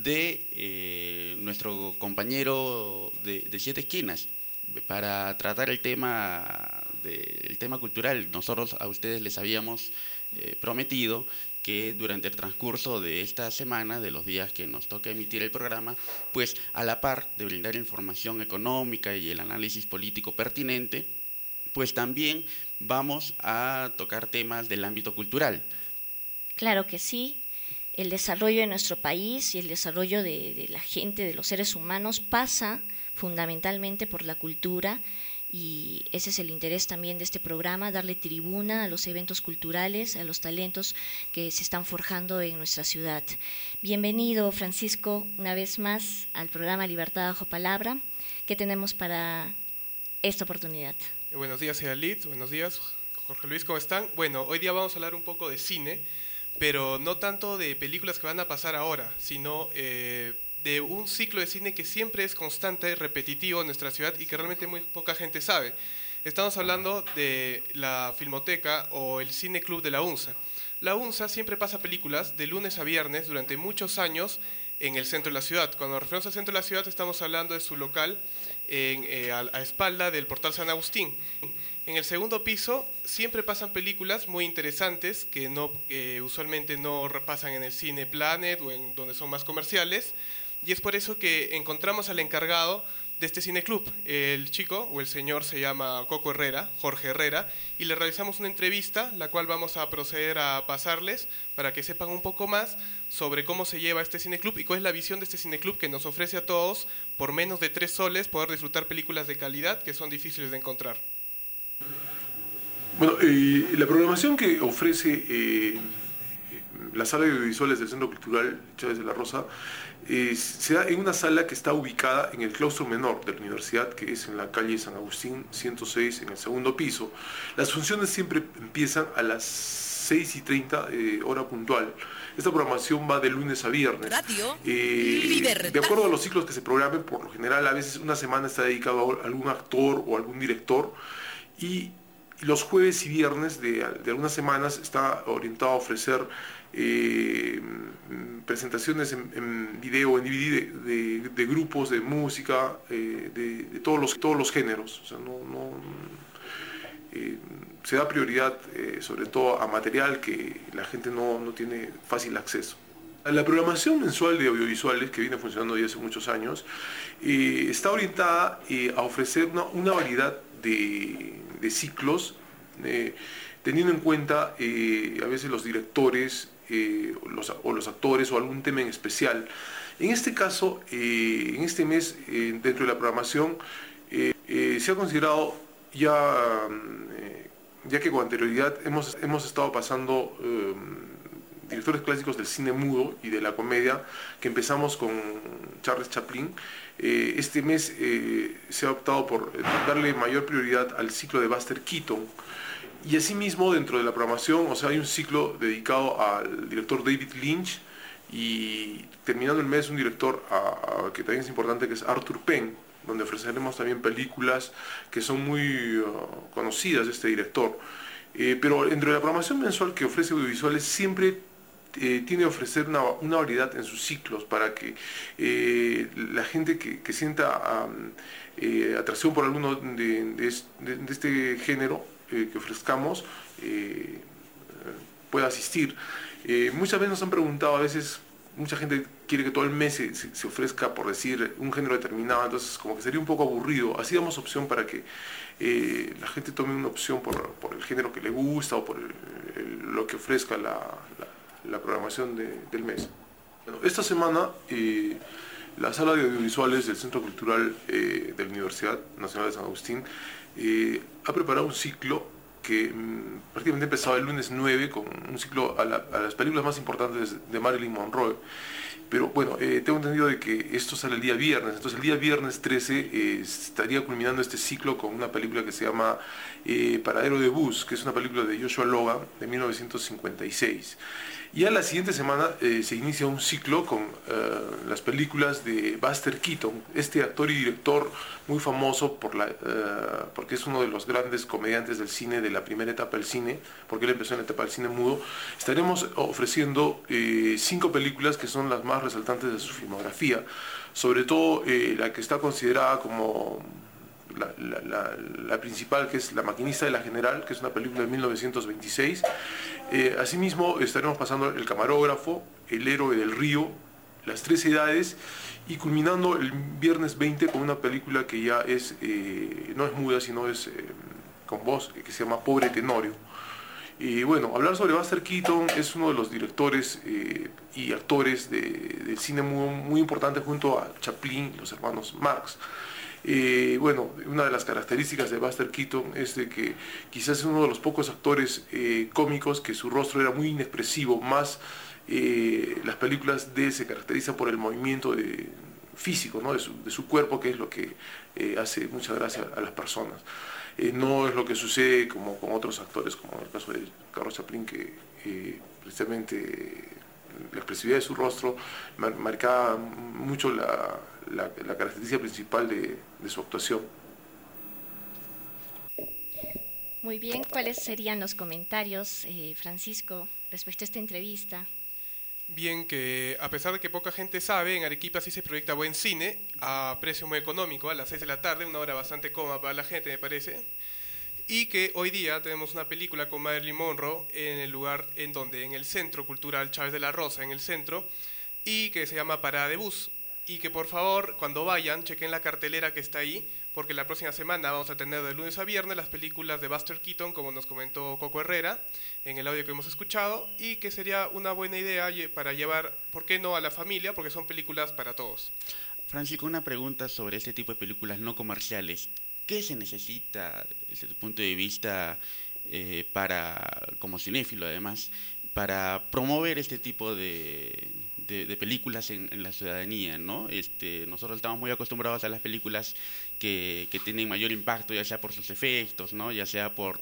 Speaker 2: de nuestro compañero de Siete Esquinas para tratar el tema cultural. Nosotros a ustedes les habíamos prometido que durante el transcurso de esta semana, de los días que nos toca emitir el programa, pues a la par de brindar información económica y el análisis político pertinente, pues también vamos a tocar temas del ámbito cultural.
Speaker 3: Claro que sí. El desarrollo de nuestro país y el desarrollo de la gente, de los seres humanos, pasa fundamentalmente por la cultura. Y ese es el interés también de este programa, darle tribuna a los eventos culturales, a los talentos que se están forjando en nuestra ciudad. Bienvenido, Francisco, una vez más al programa Libertad bajo palabra. ¿Qué tenemos para esta oportunidad?
Speaker 5: Buenos días, Edalit. Buenos días, Jorge Luis, ¿cómo están? Bueno, hoy día vamos a hablar un poco de cine, pero no tanto de películas que van a pasar ahora, sino de un ciclo de cine que siempre es constante, repetitivo en nuestra ciudad y que realmente muy poca gente sabe. Estamos hablando de la Filmoteca o el Cine Club de la UNSA. La UNSA siempre pasa películas de lunes a viernes durante muchos años en el centro de la ciudad. Cuando nos referimos al centro de la ciudad estamos hablando de su local a espalda del Portal San Agustín. En el segundo piso siempre pasan películas muy interesantes que usualmente no repasan en el Cine Planet o en donde son más comerciales, y es por eso que encontramos al encargado de este cineclub. El chico o el señor se llama Coco Herrera, Jorge Herrera, y le realizamos una entrevista, la cual vamos a proceder a pasarles para que sepan un poco más sobre cómo se lleva este cineclub y cuál es la visión de este cineclub que nos ofrece a todos, por menos de 3 soles, poder disfrutar películas de calidad que son difíciles de encontrar.
Speaker 6: Bueno, la programación que ofrece la sala de audiovisuales del Centro Cultural Chávez de la Rosa se da en una sala que está ubicada en el claustro menor de la universidad, que es en la calle San Agustín 106, en el segundo piso. Las funciones siempre empiezan a las 6:30 hora puntual. Esta programación va de lunes a viernes. De acuerdo a los ciclos que se programen, por lo general a veces una semana está dedicado a algún actor o algún director, y los jueves y viernes de algunas semanas está orientado a ofrecer presentaciones en video, en DVD de grupos de música, de todos los géneros. O sea, se da prioridad sobre todo a material que la gente no tiene fácil acceso. La programación mensual de audiovisuales, que viene funcionando ya hace muchos años, está orientada a ofrecer una variedad de ciclos, teniendo en cuenta a veces los directores o los actores o algún tema en especial. En este caso, en este mes, dentro de la programación, se ha considerado ya que con anterioridad hemos estado pasando directores clásicos del cine mudo y de la comedia, que empezamos con Charles Chaplin. Este mes se ha optado por darle mayor prioridad al ciclo de Buster Keaton, y asimismo dentro de la programación, o sea, hay un ciclo dedicado al director David Lynch, y terminando el mes un director que también es importante, que es Arthur Penn, donde ofreceremos también películas que son muy conocidas de este director. Pero dentro de la programación mensual que ofrece audiovisuales siempre tiene que ofrecer una variedad en sus ciclos para que la gente que sienta atracción por alguno de este género que ofrezcamos pueda asistir. Muchas veces nos han preguntado, a veces mucha gente quiere que todo el mes se ofrezca, por decir, un género determinado, entonces como que sería un poco aburrido. Así damos opción para que la gente tome una opción por el género que le gusta o por lo que ofrezca la programación del mes. Bueno, esta semana la sala de audiovisuales del Centro Cultural de la Universidad Nacional de San Agustín ha preparado un ciclo que prácticamente empezaba el lunes 9 con un ciclo a las películas más importantes de Marilyn Monroe. Pero bueno, tengo entendido de que esto sale el día viernes, entonces el día viernes 13 estaría culminando este ciclo con una película que se llama Paradero de Bus, que es una película de Joshua Logan de 1956. Y a la siguiente semana se inicia un ciclo con las películas de Buster Keaton, este actor y director muy famoso porque es uno de los grandes comediantes del cine, de la primera etapa del cine, porque él empezó en la etapa del cine mudo. Estaremos ofreciendo 5 películas que son las más resaltantes de su filmografía, sobre todo la que está considerada como la principal, que es La maquinista de la General, que es una película de 1926. Asimismo estaremos pasando El camarógrafo, El héroe del río, Las tres edades, y culminando el viernes 20 con una película que ya no es muda, sino es con voz, que se llama Pobre Tenorio. Y bueno, hablar sobre Buster Keaton, es uno de los directores y actores del cine muy importante, junto a Chaplin y los hermanos Marx. Bueno, una de las características de Buster Keaton es de que quizás es uno de los pocos actores cómicos que su rostro era muy inexpresivo, más las películas de él se caracterizan por el movimiento físico, ¿no? de su cuerpo, que es lo que hace mucha gracia a las personas. No es lo que sucede como con otros actores, como en el caso de Carlos Chaplin, que precisamente la expresividad de su rostro marcaba mucho la característica principal de su actuación.
Speaker 3: Muy bien, ¿cuáles serían los comentarios, Francisco? respecto a esta entrevista?
Speaker 5: Bien, que a pesar de que poca gente sabe, en Arequipa sí se proyecta buen cine a precio muy económico, a las 6 de la tarde, una hora bastante cómoda para la gente, me parece. Y que hoy día tenemos una película con Marilyn Monroe en el lugar en donde, en el Centro Cultural Chávez de la Rosa, en el centro, y que se llama Parada de Bus. Y que por favor, cuando vayan, chequen la cartelera que está ahí, porque la próxima semana vamos a tener de lunes a viernes las películas de Buster Keaton, como nos comentó Coco Herrera en el audio que hemos escuchado, y que sería una buena idea para llevar, ¿por qué no?, a la familia, porque son películas para todos.
Speaker 2: Francisco, una pregunta sobre este tipo de películas no comerciales. ¿Qué se necesita, desde tu punto de vista, como cinéfilo además, para promover este tipo de películas en la ciudadanía, ¿no? Nosotros estamos muy acostumbrados a las películas que tienen mayor impacto, ya sea por sus efectos, ¿no? Ya sea por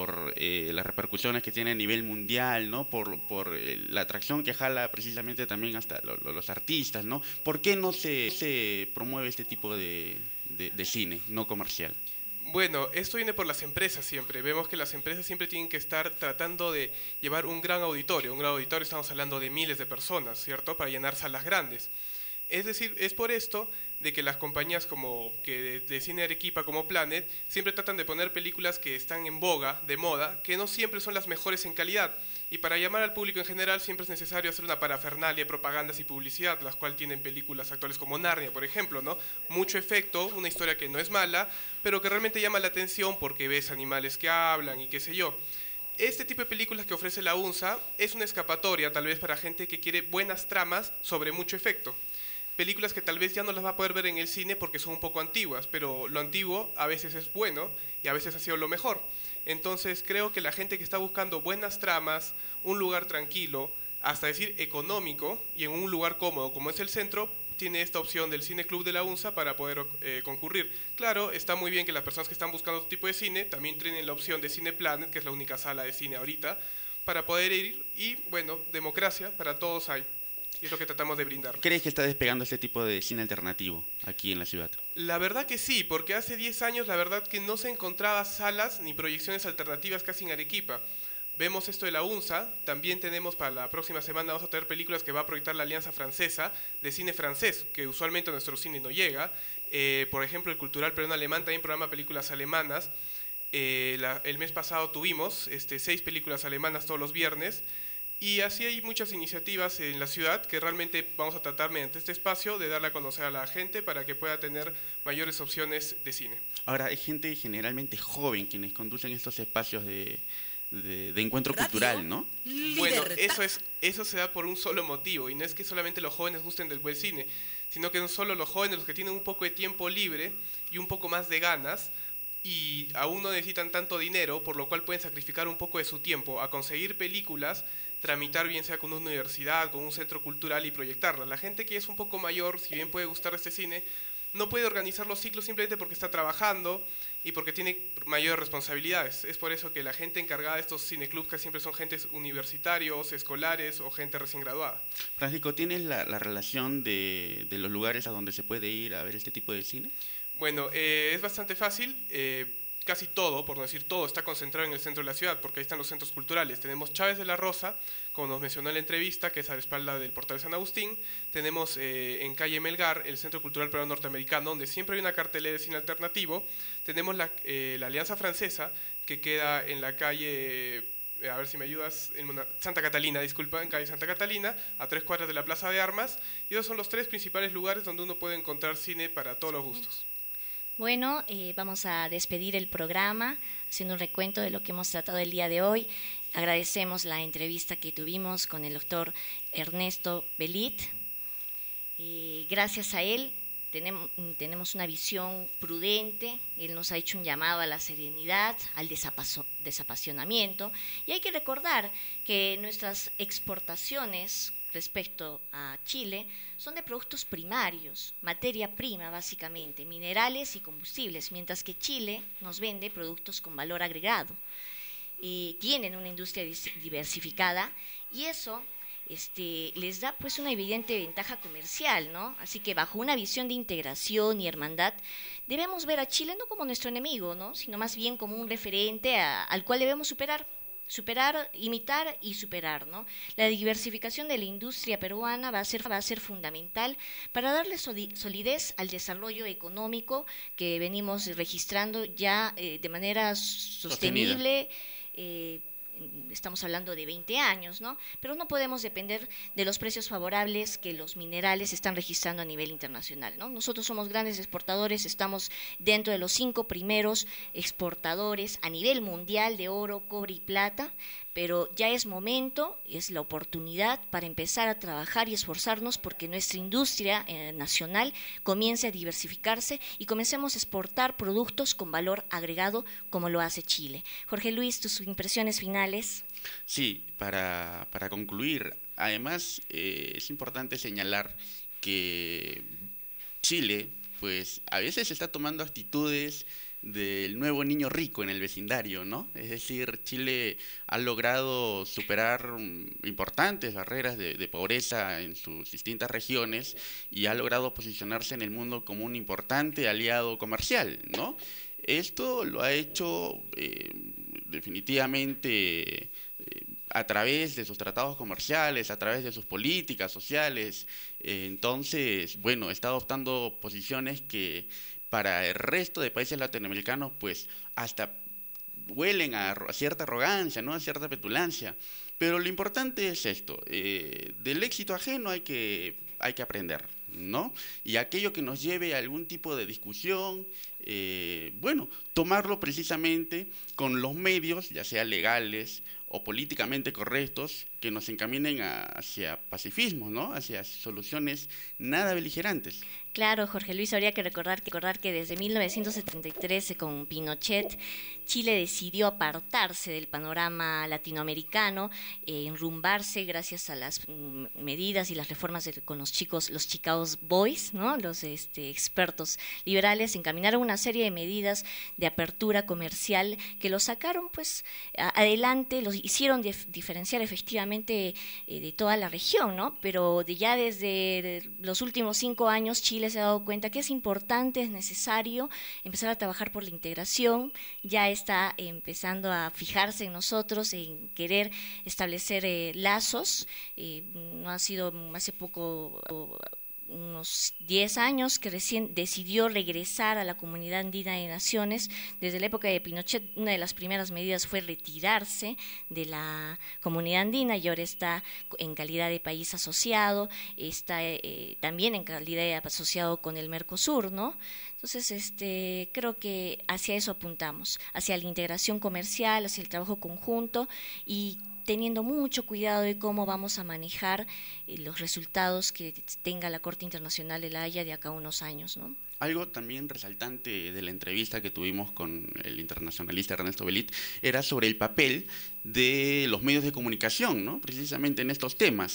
Speaker 2: las repercusiones que tiene a nivel mundial, ¿no? Por la atracción que jala precisamente también hasta los artistas, ¿no? ¿Por qué no se promueve este tipo de cine no comercial?
Speaker 5: Bueno, esto viene por las empresas siempre. Vemos que las empresas siempre tienen que estar tratando de llevar un gran auditorio. Un gran auditorio, estamos hablando de miles de personas, ¿cierto? Para llenar salas grandes. Es decir, es por esto de que las compañías como que de Cine Arequipa como Planet siempre tratan de poner películas que están en boga, de moda, que no siempre son las mejores en calidad. Y para llamar al público en general siempre es necesario hacer una parafernalia, propagandas y publicidad, las cuales tienen películas actuales como Narnia, por ejemplo, ¿no? Mucho efecto, una historia que no es mala, pero que realmente llama la atención porque ves animales que hablan y qué sé yo. Este tipo de películas que ofrece la UNSA es una escapatoria tal vez para gente que quiere buenas tramas sobre mucho efecto. Películas que tal vez ya no las va a poder ver en el cine porque son un poco antiguas, pero lo antiguo a veces es bueno y a veces ha sido lo mejor. Entonces creo que la gente que está buscando buenas tramas, un lugar tranquilo, hasta decir económico y en un lugar cómodo como es el centro, tiene esta opción del Cine Club de la UNSA para poder concurrir. Claro, está muy bien que las personas que están buscando otro tipo de cine también tienen la opción de Cine Planet, que es la única sala de cine ahorita, para poder ir y, bueno, democracia para todos hay. Y es lo que tratamos de brindar.
Speaker 2: ¿Crees que está despegando este tipo de cine alternativo aquí en la ciudad?
Speaker 5: La verdad que sí, porque hace 10 años la verdad que no se encontraba salas ni proyecciones alternativas casi en Arequipa. Vemos esto de la UNSA, también tenemos para la próxima semana, vamos a tener películas que va a proyectar la Alianza Francesa de cine francés, que usualmente a nuestro cine no llega. Por ejemplo, el Cultural Peruano Alemán también programa películas alemanas. El mes pasado tuvimos 6 películas alemanas todos los viernes. Y así hay muchas iniciativas en la ciudad que realmente vamos a tratar mediante este espacio de darle a conocer a la gente para que pueda tener mayores opciones de cine.
Speaker 2: Ahora, hay gente generalmente joven quienes conducen estos espacios de encuentro cultural, ¿no?
Speaker 5: Bueno, eso se da por un solo motivo, y no es que solamente los jóvenes gusten del buen cine, sino que son solo los jóvenes los que tienen un poco de tiempo libre y un poco más de ganas, y aún no necesitan tanto dinero, por lo cual pueden sacrificar un poco de su tiempo a conseguir películas, tramitar bien sea con una universidad, con un centro cultural y proyectarlas. La gente que es un poco mayor, si bien puede gustar este cine, no puede organizar los ciclos simplemente porque está trabajando y porque tiene mayores responsabilidades. Es por eso que la gente encargada de estos cineclubs casi siempre son gentes universitarios, escolares o gente recién graduada.
Speaker 2: Francisco, ¿tienes la relación de los lugares a donde se puede ir a ver este tipo de cine?
Speaker 5: Bueno, es bastante fácil. Casi todo, por no decir todo, está concentrado en el centro de la ciudad, porque ahí están los centros culturales. Tenemos Chávez de la Rosa, como nos mencionó en la entrevista, que es a la espalda del Portal de San Agustín. Tenemos en calle Melgar el Centro Cultural Peruano Norteamericano, donde siempre hay una cartelera de cine alternativo. Tenemos la Alianza Francesa, que queda en la calle, a ver si me ayudas, en Santa Catalina, disculpa, en calle Santa Catalina, a 3 cuadras de la Plaza de Armas. Y esos son los 3 principales lugares donde uno puede encontrar cine para todos los gustos.
Speaker 3: Bueno, vamos a despedir el programa haciendo un recuento de lo que hemos tratado el día de hoy. Agradecemos la entrevista que tuvimos con el doctor Ernesto Belit. Gracias a él tenemos una visión prudente. Él nos ha hecho un llamado a la serenidad, al desapasionamiento. Y hay que recordar que nuestras exportaciones respecto a Chile son de productos primarios, materia prima básicamente, minerales y combustibles, mientras que Chile nos vende productos con valor agregado. Tienen una industria diversificada y eso les da pues una evidente ventaja comercial, ¿no? Así que bajo una visión de integración y hermandad debemos ver a Chile no como nuestro enemigo, ¿no? Sino más bien como un referente al cual debemos superar. imitar y superar, ¿no? La diversificación de la industria peruana va a ser fundamental para darle solidez al desarrollo económico que venimos registrando ya de manera sostenible. Estamos hablando de 20 años, ¿no? Pero no podemos depender de los precios favorables que los minerales están registrando a nivel internacional, ¿no? Nosotros somos grandes exportadores, estamos dentro de los 5 primeros exportadores a nivel mundial de oro, cobre y plata, pero ya es momento, es la oportunidad para empezar a trabajar y esforzarnos porque nuestra industria nacional comience a diversificarse y comencemos a exportar productos con valor agregado como lo hace Chile. Jorge Luis, tus impresiones finales.
Speaker 2: Sí, para concluir, además es importante señalar que Chile, pues a veces está tomando actitudes del nuevo niño rico en el vecindario, ¿no? Es decir, Chile ha logrado superar importantes barreras de pobreza en sus distintas regiones y ha logrado posicionarse en el mundo como un importante aliado comercial, ¿no? Esto lo ha hecho definitivamente a través de sus tratados comerciales, a través de sus políticas sociales. Entonces, bueno, está adoptando posiciones que para el resto de países latinoamericanos, pues hasta huelen a cierta arrogancia, ¿no? A cierta petulancia. Pero lo importante es esto, del éxito ajeno hay que aprender, ¿no? Y aquello que nos lleve a algún tipo de discusión, bueno, tomarlo precisamente con los medios, ya sea legales o políticamente correctos, que nos encaminen hacia pacifismo, ¿no? Hacia soluciones nada beligerantes.
Speaker 3: Claro, Jorge Luis, habría que recordar que desde 1973, con Pinochet, Chile decidió apartarse del panorama latinoamericano, enrumbarse gracias a las medidas y las reformas con los Chicago Boys, ¿no? Los expertos liberales encaminaron una serie de medidas de apertura comercial que los sacaron pues adelante, los hicieron diferenciar efectivamente de toda la región, ¿no? Pero ya desde los últimos 5 años Chile se ha dado cuenta que es importante, es necesario empezar a trabajar por la integración, ya está empezando a fijarse en nosotros, en querer establecer lazos, no ha sido hace poco, unos 10 años que recién decidió regresar a la Comunidad Andina de Naciones. Desde la época de Pinochet, una de las primeras medidas fue retirarse de la Comunidad Andina y ahora está en calidad de país asociado, está también en calidad de asociado con el Mercosur, ¿no? Entonces, creo que hacia eso apuntamos, hacia la integración comercial, hacia el trabajo conjunto y teniendo mucho cuidado de cómo vamos a manejar los resultados que tenga la Corte Internacional de la Haya de acá a unos años, ¿no?
Speaker 2: Algo también resaltante de la entrevista que tuvimos con el internacionalista Ernesto Belit era sobre el papel de los medios de comunicación, ¿no? Precisamente en estos temas.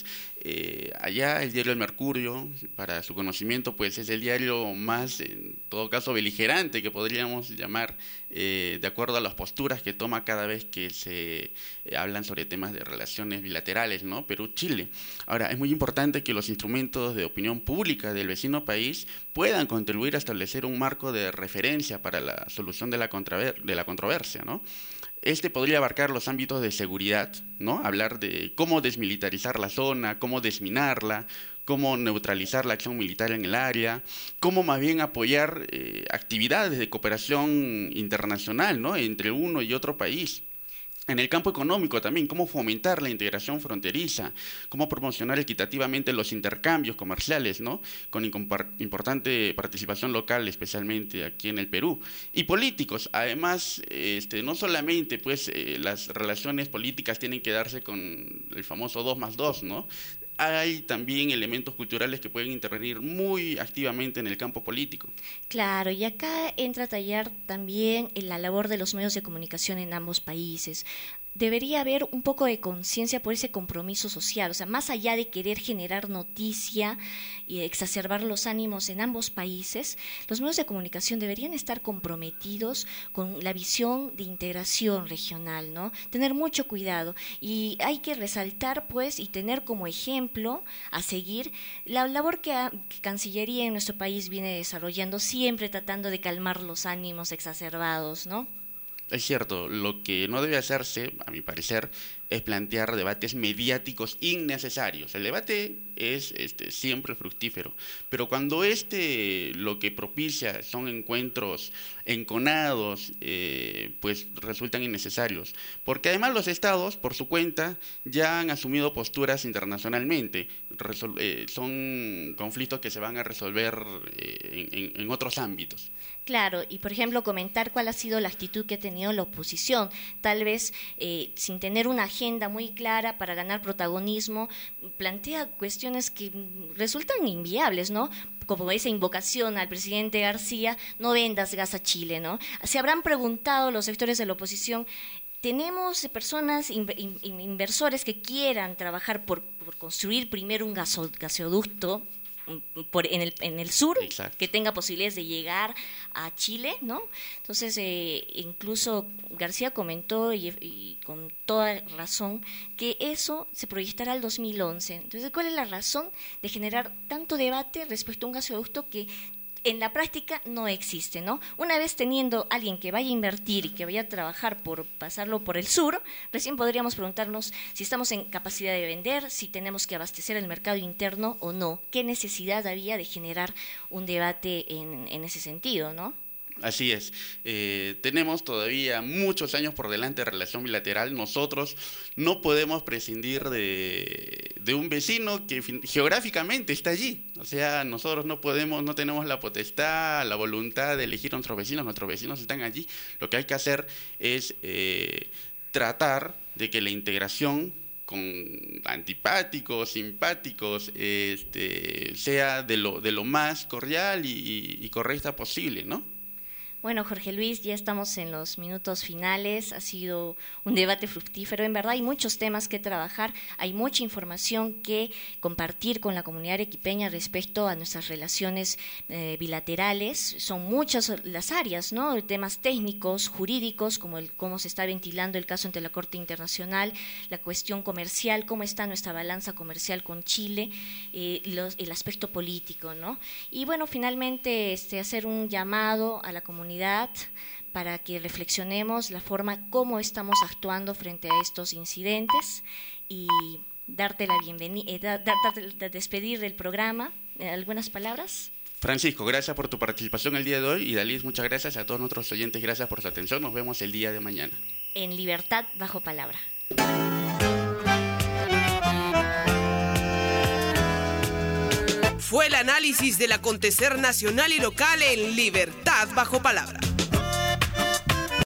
Speaker 2: Allá el diario El Mercurio, para su conocimiento, pues es el diario más, en todo caso, beligerante que podríamos llamar, de acuerdo a las posturas que toma cada vez que se hablan sobre temas de relaciones bilaterales, ¿no? Perú-Chile. Ahora, es muy importante que los instrumentos de opinión pública del vecino país puedan contribuir a establecer un marco de referencia para la solución de la controversia, ¿no? Este podría abarcar los ámbitos de seguridad, ¿no? Hablar de cómo desmilitarizar la zona, cómo desminarla, cómo neutralizar la acción militar en el área, cómo más bien apoyar actividades de cooperación internacional, ¿no? Entre uno y otro país. En el campo económico también, cómo fomentar la integración fronteriza, cómo promocionar equitativamente los intercambios comerciales, ¿no? Con importante participación local, especialmente aquí en el Perú. Y políticos, además, no solamente pues las relaciones políticas tienen que darse con el famoso 2+2, ¿no? Hay también elementos culturales que pueden intervenir muy activamente en el campo político.
Speaker 3: Claro, y acá entra a tallar también en la labor de los medios de comunicación en ambos países. Debería haber un poco de conciencia por ese compromiso social, o sea, más allá de querer generar noticia y exacerbar los ánimos en ambos países, los medios de comunicación deberían estar comprometidos con la visión de integración regional, ¿no? Tener mucho cuidado y hay que resaltar, pues, y tener como ejemplo a seguir la labor que Cancillería en nuestro país viene desarrollando, siempre tratando de calmar los ánimos exacerbados, ¿no?
Speaker 2: Es cierto, lo que no debe hacerse, a mi parecer, es plantear debates mediáticos innecesarios. El debate es siempre fructífero, pero cuando lo que propicia son encuentros enconados, pues resultan innecesarios. Porque además los estados, por su cuenta, ya han asumido posturas internacionalmente. Son conflictos que se van a resolver en otros ámbitos.
Speaker 3: Claro, y por ejemplo comentar cuál ha sido la actitud que ha tenido la oposición, tal vez sin tener una agenda muy clara para ganar protagonismo, plantea cuestiones que resultan inviables, ¿no? Como esa invocación al presidente García, no vendas gas a Chile, ¿no? Se habrán preguntado los sectores de la oposición, ¿tenemos personas, inversores que quieran trabajar por construir primero un gasoducto en el sur,
Speaker 2: exacto,
Speaker 3: que tenga posibilidades de llegar a Chile, ¿no? Entonces, incluso García comentó, y con toda razón, que eso se proyectará al 2011. Entonces, ¿cuál es la razón de generar tanto debate respecto a un gasoducto que en la práctica no existe, ¿no? Una vez teniendo alguien que vaya a invertir y que vaya a trabajar por pasarlo por el sur, recién podríamos preguntarnos si estamos en capacidad de vender, si tenemos que abastecer el mercado interno o no. ¿Qué necesidad había de generar un debate en ese sentido, no?
Speaker 2: Así es. Tenemos todavía muchos años por delante de relación bilateral. Nosotros no podemos prescindir de un vecino que geográficamente está allí. O sea, nosotros no tenemos la potestad, la voluntad de elegir a nuestros vecinos están allí. Lo que hay que hacer es tratar de que la integración con antipáticos, simpáticos, sea de lo más cordial y correcta posible, ¿no?
Speaker 3: Bueno, Jorge Luis, ya estamos en los minutos finales, ha sido un debate fructífero, en verdad hay muchos temas que trabajar, hay mucha información que compartir con la comunidad arequipeña respecto a nuestras relaciones bilaterales, son muchas las áreas, ¿no? Temas técnicos, jurídicos, como cómo se está ventilando el caso ante la Corte Internacional, la cuestión comercial, cómo está nuestra balanza comercial con Chile, el aspecto político, ¿no? Y bueno, finalmente hacer un llamado a la comunidad para que reflexionemos la forma como estamos actuando frente a estos incidentes y darte la bienvenida, despedir del programa. ¿Algunas palabras?
Speaker 2: Francisco, gracias por tu participación el día de hoy y Dalis, muchas gracias a todos nuestros oyentes, gracias por su atención, nos vemos el día de mañana.
Speaker 3: En Libertad bajo palabra.
Speaker 1: Fue el análisis del acontecer nacional y local en Libertad bajo palabra.